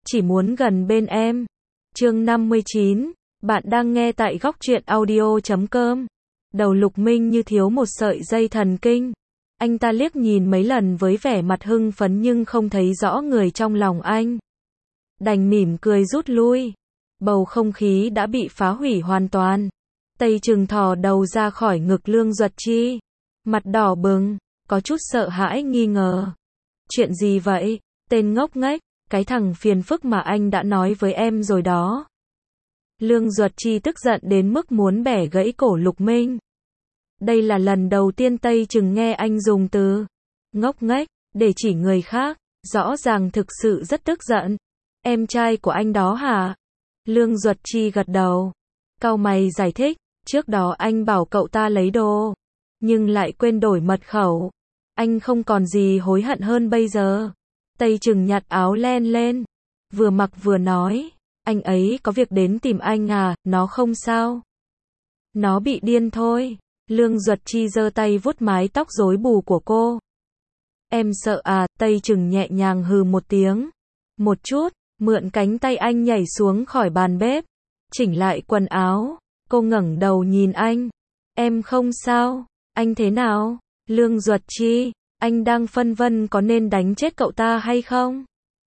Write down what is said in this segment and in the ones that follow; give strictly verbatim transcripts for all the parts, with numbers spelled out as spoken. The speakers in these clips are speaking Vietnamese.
chỉ muốn gần bên em. Chương năm mươi chín, bạn đang nghe tại góc truyện audio chấm com. Đầu Lục Minh như thiếu một sợi dây thần kinh. Anh ta liếc nhìn mấy lần với vẻ mặt hưng phấn nhưng không thấy rõ người trong lòng anh. Đành mỉm cười rút lui. Bầu không khí đã bị phá hủy hoàn toàn. Tây Trừng thò đầu ra khỏi ngực Lương Duật Chi. Mặt đỏ bừng, có chút sợ hãi nghi ngờ. Chuyện gì vậy? Tên ngốc nghếch, cái thằng phiền phức mà anh đã nói với em rồi đó. Lương Duật Chi tức giận đến mức muốn bẻ gãy cổ Lục Minh. Đây là lần đầu tiên Tây Trừng nghe anh dùng từ ngốc nghếch để chỉ người khác, rõ ràng thực sự rất tức giận. Em trai của anh đó hả? Lương Duật Chi gật đầu. Cau mày giải thích, trước đó anh bảo cậu ta lấy đồ, nhưng lại quên đổi mật khẩu. Anh không còn gì hối hận hơn bây giờ. Tây Trừng nhặt áo len lên, vừa mặc vừa nói, anh ấy có việc đến tìm anh à, nó không sao. Nó bị điên thôi. Lương Duật Chi giơ tay vuốt mái tóc rối bù của cô. Em sợ à? Tây Trừng nhẹ nhàng hừ một tiếng. Một chút, mượn cánh tay anh nhảy xuống khỏi bàn bếp, chỉnh lại quần áo. Cô ngẩng đầu nhìn anh. Em không sao, anh thế nào? Lương Duật Chi, anh đang phân vân có nên đánh chết cậu ta hay không?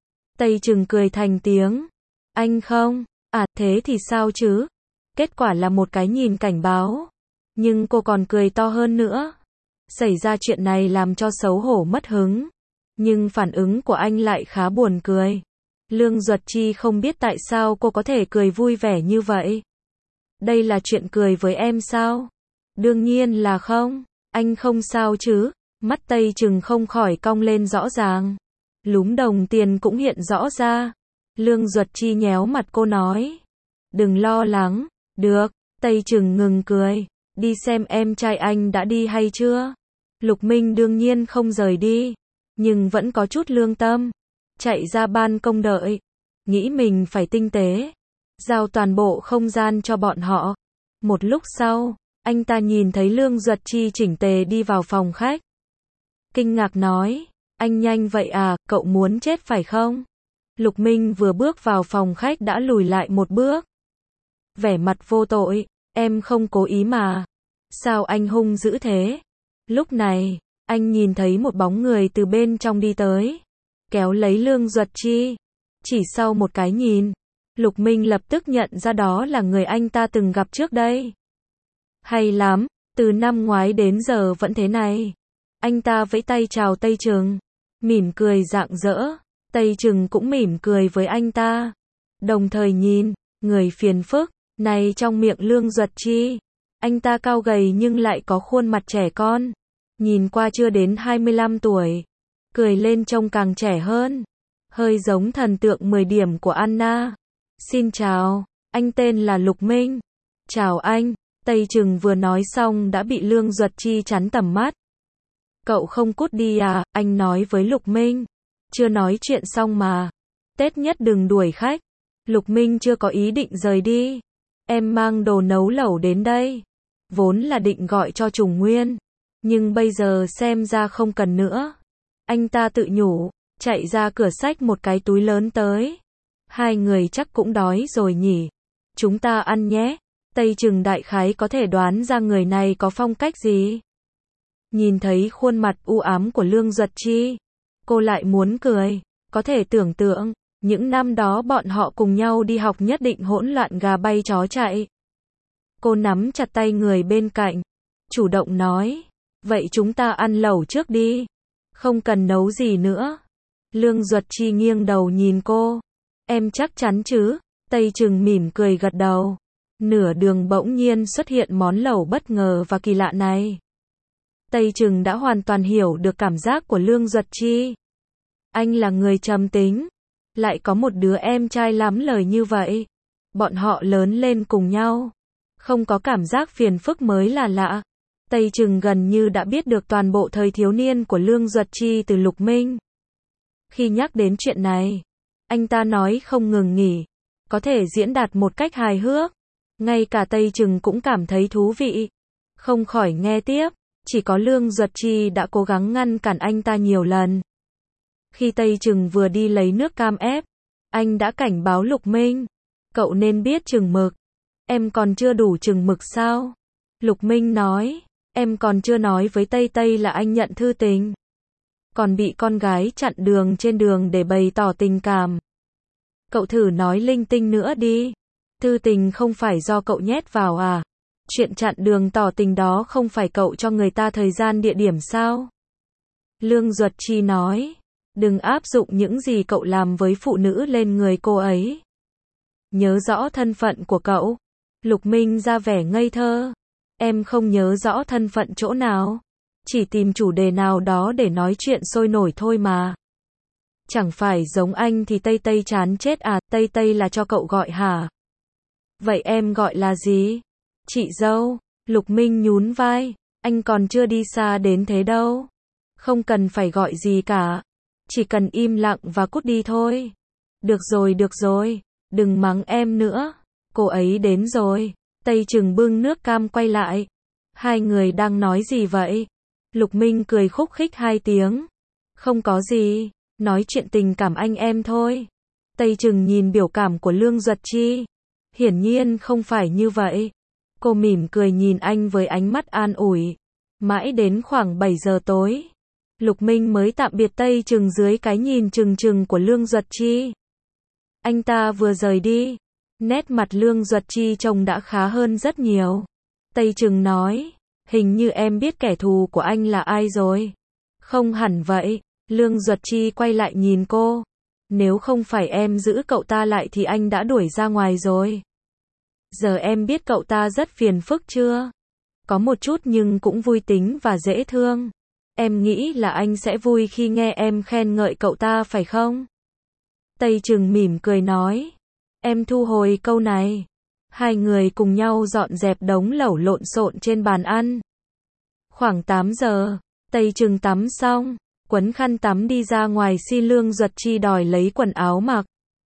Tây Trừng cười thành tiếng. Anh không? À, thế thì sao chứ? Kết quả là một cái nhìn cảnh báo. Nhưng cô còn cười to hơn nữa. Xảy ra chuyện này làm cho xấu hổ mất hứng. Nhưng phản ứng của anh lại khá buồn cười. Lương Duật Chi không biết tại sao cô có thể cười vui vẻ như vậy. Đây là chuyện cười với em sao? Đương nhiên là không. Anh không sao chứ? Mắt Tây Trừng không khỏi cong lên rõ ràng. Lúm đồng tiền cũng hiện rõ ra. Lương Duật Chi nhéo mặt cô nói. Đừng lo lắng. Được. Tây Trừng ngừng cười. Đi xem em trai anh đã đi hay chưa? Lục Minh đương nhiên không rời đi, nhưng vẫn có chút lương tâm. Chạy ra ban công đợi. Nghĩ mình phải tinh tế. Giao toàn bộ không gian cho bọn họ. Một lúc sau, anh ta nhìn thấy Lương Duật Chi chỉnh tề đi vào phòng khách. Kinh ngạc nói, anh nhanh vậy à, cậu muốn chết phải không? Lục Minh vừa bước vào phòng khách đã lùi lại một bước. Vẻ mặt vô tội, em không cố ý mà. Sao anh hung dữ thế? Lúc này, anh nhìn thấy một bóng người từ bên trong đi tới, kéo lấy Lương Duật Chi. Chỉ sau một cái nhìn, Lục Minh lập tức nhận ra đó là người anh ta từng gặp trước đây. Hay lắm, từ năm ngoái đến giờ vẫn thế này. Anh ta vẫy tay chào Tây Trừng, mỉm cười rạng rỡ. Tây Trừng cũng mỉm cười với anh ta, đồng thời nhìn người phiền phức này trong miệng Lương Duật Chi. Anh ta cao gầy nhưng lại có khuôn mặt trẻ con, nhìn qua chưa đến hai mươi lăm tuổi, cười lên trông càng trẻ hơn, hơi giống thần tượng mười điểm của Anna. Xin chào, anh tên là Lục Minh. Chào anh. Tây Trừng vừa nói xong đã bị Lương Duật Chi chắn tầm mắt. Cậu không cút đi à? Anh nói với Lục Minh. Chưa nói chuyện xong mà. Tết nhất đừng đuổi khách. Lục Minh chưa có ý định rời đi. Em mang đồ nấu lẩu đến đây. Vốn là định gọi cho Trùng Nguyên, nhưng bây giờ xem ra không cần nữa. Anh ta tự nhủ, chạy ra cửa xách một cái túi lớn tới. Hai người chắc cũng đói rồi nhỉ. Chúng ta ăn nhé. Tây Trừng đại khái có thể đoán ra người này có phong cách gì. Nhìn thấy khuôn mặt u ám của Lương Duật Chi, cô lại muốn cười. Có thể tưởng tượng, những năm đó bọn họ cùng nhau đi học nhất định hỗn loạn gà bay chó chạy. Cô nắm chặt tay người bên cạnh, chủ động nói, vậy chúng ta ăn lẩu trước đi, không cần nấu gì nữa. Lương Duật Chi nghiêng đầu nhìn cô, em chắc chắn chứ? Tây Trừng mỉm cười gật đầu. Nửa đường bỗng nhiên xuất hiện món lẩu bất ngờ và kỳ lạ này. Tây Trừng đã hoàn toàn hiểu được cảm giác của Lương Duật Chi. Anh là người trầm tính, lại có một đứa em trai lắm lời như vậy. Bọn họ lớn lên cùng nhau, không có cảm giác phiền phức mới là lạ. Tây Trừng gần như đã biết được toàn bộ thời thiếu niên của Lương Duật Chi từ Lục Minh. Khi nhắc đến chuyện này, anh ta nói không ngừng nghỉ, có thể diễn đạt một cách hài hước. Ngay cả Tây Trừng cũng cảm thấy thú vị, không khỏi nghe tiếp. Chỉ có Lương Duật Chi đã cố gắng ngăn cản anh ta nhiều lần. Khi Tây Trừng vừa đi lấy nước cam ép, Anh đã cảnh báo Lục Minh. Cậu nên biết chừng mực. Em còn chưa đủ chừng mực sao? Lục Minh nói. Em còn chưa nói với Tây Tây là anh nhận thư tình. Còn bị con gái chặn đường trên đường để bày tỏ tình cảm. Cậu thử nói linh tinh nữa đi. Thư tình không phải do cậu nhét vào à? Chuyện chặn đường tỏ tình đó không phải cậu cho người ta thời gian địa điểm sao? Lương Duật Chi nói. Đừng áp dụng những gì cậu làm với phụ nữ lên người cô ấy. Nhớ rõ thân phận của cậu. Lục Minh ra vẻ ngây thơ. Em không nhớ rõ thân phận chỗ nào. Chỉ tìm chủ đề nào đó để nói chuyện sôi nổi thôi mà. Chẳng phải giống anh thì Tây Tây chán chết à? Tây Tây là cho cậu gọi hả? Vậy em gọi là gì? Chị dâu. Lục Minh nhún vai. Anh còn chưa đi xa đến thế đâu. Không cần phải gọi gì cả. Chỉ cần im lặng và cút đi thôi. Được rồi, được rồi. Đừng mắng em nữa. Cô ấy đến rồi. Tây Trừng bưng nước cam quay lại. Hai người đang nói gì vậy? Lục Minh cười khúc khích hai tiếng. Không có gì. Nói chuyện tình cảm anh em thôi. Tây Trừng nhìn biểu cảm của Lương Duật Chi. Hiển nhiên không phải như vậy. Cô mỉm cười nhìn anh với ánh mắt an ủi. Mãi đến khoảng bảy giờ tối. Lục Minh mới tạm biệt Tây Trừng dưới cái nhìn trừng trừng của Lương Duật Chi. Anh ta vừa rời đi. Nét mặt Lương Duật Chi trông đã khá hơn rất nhiều. Tây Trừng nói. Hình như em biết kẻ thù của anh là ai rồi. Không hẳn vậy. Lương Duật Chi quay lại nhìn cô. Nếu không phải em giữ cậu ta lại thì anh đã đuổi ra ngoài rồi. Giờ em biết cậu ta rất phiền phức chưa? Có một chút nhưng cũng vui tính và dễ thương. Em nghĩ là anh sẽ vui khi nghe em khen ngợi cậu ta phải không? Tây Trừng mỉm cười nói. Em thu hồi câu này. Hai người cùng nhau dọn dẹp đống lẩu lộn xộn trên bàn ăn. Khoảng tám giờ, Tây Trừng tắm xong, quấn khăn tắm đi ra ngoài xin Lương Duật Chi đòi lấy quần áo mặc.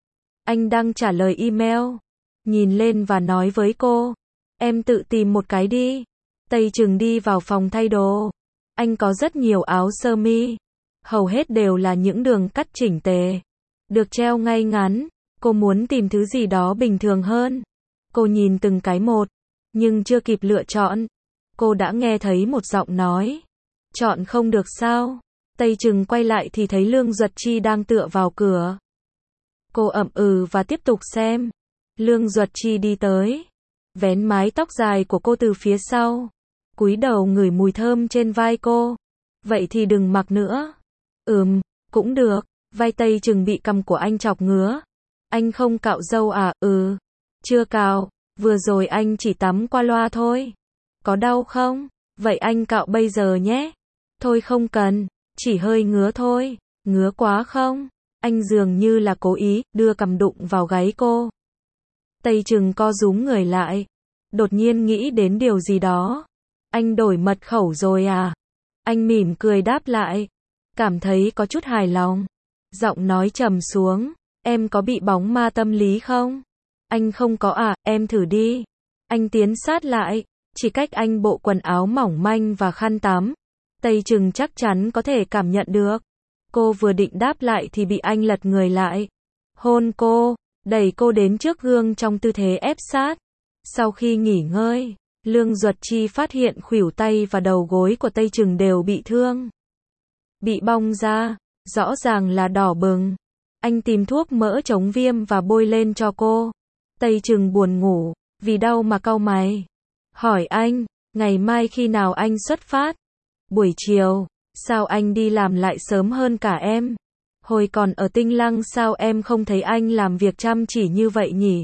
Anh đang trả lời email. Nhìn lên và nói với cô. Em tự tìm một cái đi. Tây Trừng đi vào phòng thay đồ. Anh có rất nhiều áo sơ mi. Hầu hết đều là những đường cắt chỉnh tề. Được treo ngay ngắn. Cô muốn tìm thứ gì đó bình thường hơn. Cô nhìn từng cái một. Nhưng chưa kịp lựa chọn. Cô đã nghe thấy một giọng nói. Chọn không được sao? Tây Trừng quay lại thì thấy Lương Duật Chi đang tựa vào cửa. Cô ậm ừ và tiếp tục xem. Lương Duật Chi đi tới. Vén mái tóc dài của cô từ phía sau. Cúi đầu ngửi mùi thơm trên vai cô. Vậy thì đừng mặc nữa. Ừm, cũng được. Vai Tây Trừng bị cằm của anh chọc ngứa. Anh không cạo râu à? Ừ. Chưa cạo. Vừa rồi anh chỉ tắm qua loa thôi. Có đau không? Vậy anh cạo bây giờ nhé. Thôi không cần. Chỉ hơi ngứa thôi. Ngứa quá không? Anh dường như là cố ý, đưa cằm đụng vào gáy cô. Tây Trừng co rúm người lại. Đột nhiên nghĩ đến điều gì đó. Anh đổi mật khẩu rồi à? Anh mỉm cười đáp lại. Cảm thấy có chút hài lòng. Giọng nói trầm xuống. Em có bị bóng ma tâm lý không? Anh không có à, em thử đi. Anh tiến sát lại. Chỉ cách anh bộ quần áo mỏng manh và khăn tắm. Tây Trừng chắc chắn có thể cảm nhận được. Cô vừa định đáp lại thì bị anh lật người lại. Hôn cô. Đẩy cô đến trước gương trong tư thế ép sát. Sau khi nghỉ ngơi, Lương Duật Chi phát hiện khuỷu tay và đầu gối của Tây Trừng đều bị thương. Bị bong ra, rõ ràng là đỏ bừng. Anh tìm thuốc mỡ chống viêm và bôi lên cho cô. Tây Trừng buồn ngủ, vì đau mà cau mày. Hỏi anh, ngày mai khi nào anh xuất phát? Buổi chiều. Sao anh đi làm lại sớm hơn cả em? Hồi còn ở Tinh Lăng sao em không thấy anh làm việc chăm chỉ như vậy nhỉ?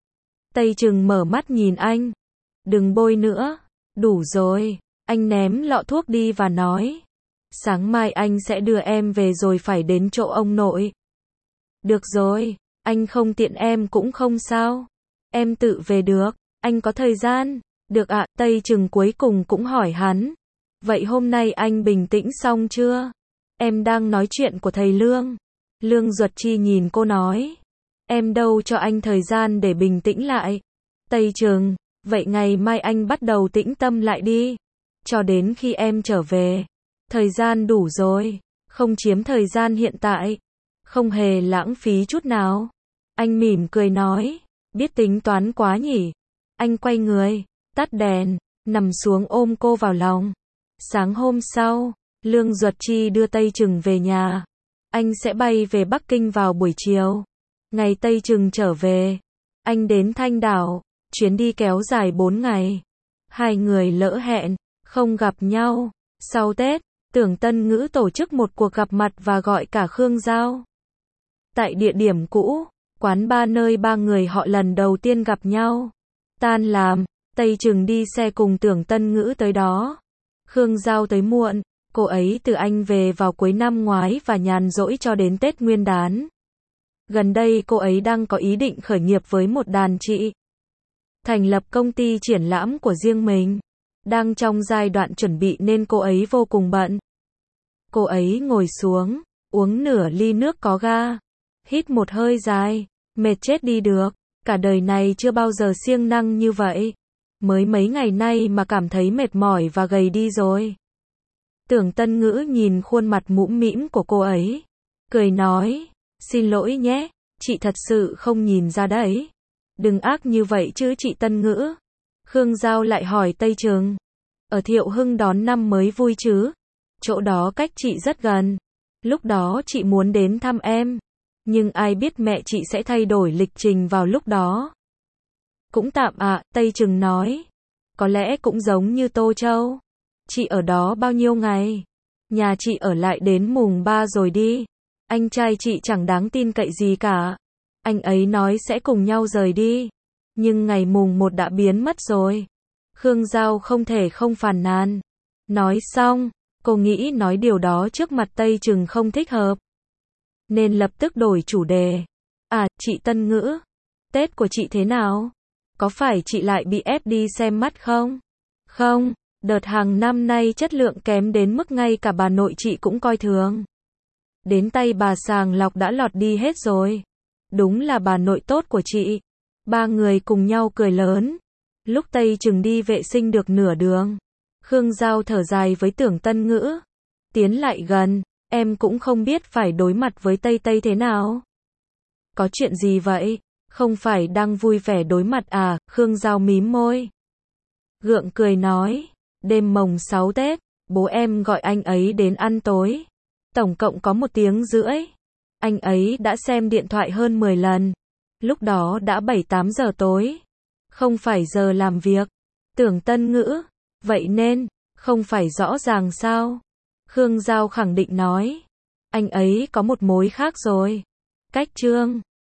Tây Trừng mở mắt nhìn anh. Đừng bôi nữa. Đủ rồi. Anh ném lọ thuốc đi và nói. Sáng mai anh sẽ đưa em về rồi phải đến chỗ ông nội. Được rồi. Anh không tiện em cũng không sao. Em tự về được. Anh có thời gian. Được ạ. Tây Trừng cuối cùng cũng hỏi hắn. Vậy hôm nay anh bình tĩnh xong chưa? Em đang nói chuyện của thầy Lương. Lương Duật Chi nhìn cô nói. Em đâu cho anh thời gian để bình tĩnh lại. Tây Trừng, vậy ngày mai anh bắt đầu tĩnh tâm lại đi. Cho đến khi em trở về. Thời gian đủ rồi. Không chiếm thời gian hiện tại. Không hề lãng phí chút nào. Anh mỉm cười nói, biết tính toán quá nhỉ. Anh quay người, tắt đèn, nằm xuống ôm cô vào lòng. Sáng hôm sau, Lương Duật Chi đưa Tây Trừng về nhà. Anh sẽ bay về Bắc Kinh vào buổi chiều. Ngày Tây Trừng trở về, anh đến Thanh Đảo, chuyến đi kéo dài bốn ngày. Hai người lỡ hẹn, không gặp nhau. Sau Tết, Tưởng Tân Ngữ tổ chức một cuộc gặp mặt và gọi cả Khương Giao. Tại địa điểm cũ, quán bar nơi ba người họ lần đầu tiên gặp nhau. Tan làm, Tây Trừng đi xe cùng Tưởng Tân Ngữ tới đó. Khương Giao tới muộn, cô ấy từ Anh về vào cuối năm ngoái và nhàn rỗi cho đến Tết Nguyên đán. Gần đây cô ấy đang có ý định khởi nghiệp với một đàn chị. Thành lập công ty triển lãm của riêng mình. Đang trong giai đoạn chuẩn bị nên cô ấy vô cùng bận. Cô ấy ngồi xuống, uống nửa ly nước có ga. Hít một hơi dài, mệt chết đi được. Cả đời này chưa bao giờ siêng năng như vậy. Mới mấy ngày nay mà cảm thấy mệt mỏi và gầy đi rồi. Tưởng Tân Ngữ nhìn khuôn mặt mũm mĩm của cô ấy. Cười nói, xin lỗi nhé, chị thật sự không nhìn ra đấy. Đừng ác như vậy chứ chị Tân Ngữ. Khương Giao lại hỏi Tây Trừng. Ở Thiệu Hưng đón năm mới vui chứ? Chỗ đó cách chị rất gần. Lúc đó chị muốn đến thăm em. Nhưng ai biết mẹ chị sẽ thay đổi lịch trình vào lúc đó. Cũng tạm ạ, Tây Trừng nói. Có lẽ cũng giống như Tô Châu. Chị ở đó bao nhiêu ngày? Nhà chị ở lại đến mùng ba rồi đi. Anh trai chị chẳng đáng tin cậy gì cả. Anh ấy nói sẽ cùng nhau rời đi. Nhưng ngày mùng một đã biến mất rồi. Khương Giao không thể không phàn nàn. Nói xong, cô nghĩ nói điều đó trước mặt Tây Trừng không thích hợp. Nên lập tức đổi chủ đề. À, chị Tân Ngữ. Tết của chị thế nào? Có phải chị lại bị ép đi xem mắt không? Không, đợt hàng năm nay chất lượng kém đến mức ngay cả bà nội chị cũng coi thường. Đến tay bà sàng lọc đã lọt đi hết rồi. Đúng là bà nội tốt của chị. Ba người cùng nhau cười lớn. Lúc Tây Trừng đi vệ sinh được nửa đường, Khương Giao thở dài với Tưởng Tân Ngữ. Tiến lại gần, em cũng không biết phải đối mặt với Tây Tây thế nào. Có chuyện gì vậy? Không phải đang vui vẻ đối mặt à? Khương Giao mím môi. Gượng cười nói, đêm mồng sáu Tết, bố em gọi anh ấy đến ăn tối. Tổng cộng có một tiếng rưỡi. Anh ấy đã xem điện thoại hơn mười lần. Lúc đó đã bảy tám giờ tối. Không phải giờ làm việc. Tưởng Tân Ngữ. Vậy nên, không phải rõ ràng sao? Khương Giao khẳng định nói. Anh ấy có một mối khác rồi. Cách Trương.